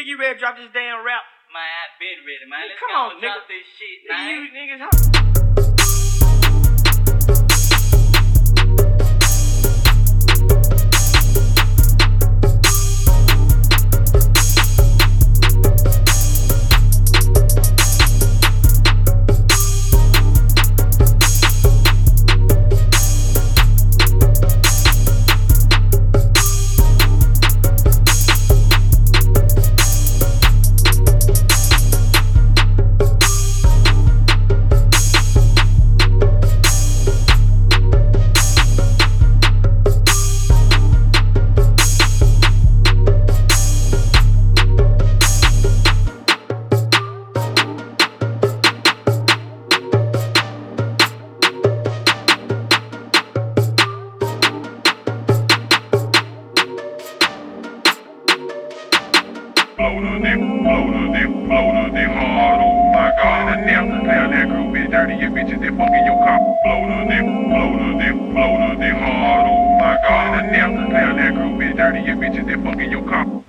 you ready to drop this damn rap? Man, I been ready, man. Let's Come go on, drop nigga. this shit, man. You niggas, huh? Blow the dip hard, oh my god, in the nip. Clear that crew, bitch, dirty, your bitches, they fucking your car. Blow the dip hard, oh my god, in the nip. Clear that crew, bitch, dirty, your bitches, they fucking your